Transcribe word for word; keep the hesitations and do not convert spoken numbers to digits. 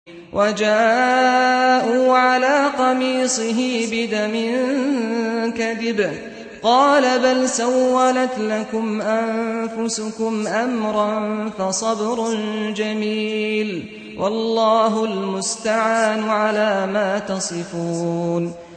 وَجَاءُوا عَلَىٰ قَمِيصِهِ بِدَمٍ كَذِبٍ قَالَ بَلْ سَوَّلَتْ لَكُمْ أَنفُسُكُمْ أَمْرًا فَصَبْرٌ جَمِيلٌ وَاللَّهُ الْمُسْتَعَانُ عَلَىٰ مَا تَصِفُونَ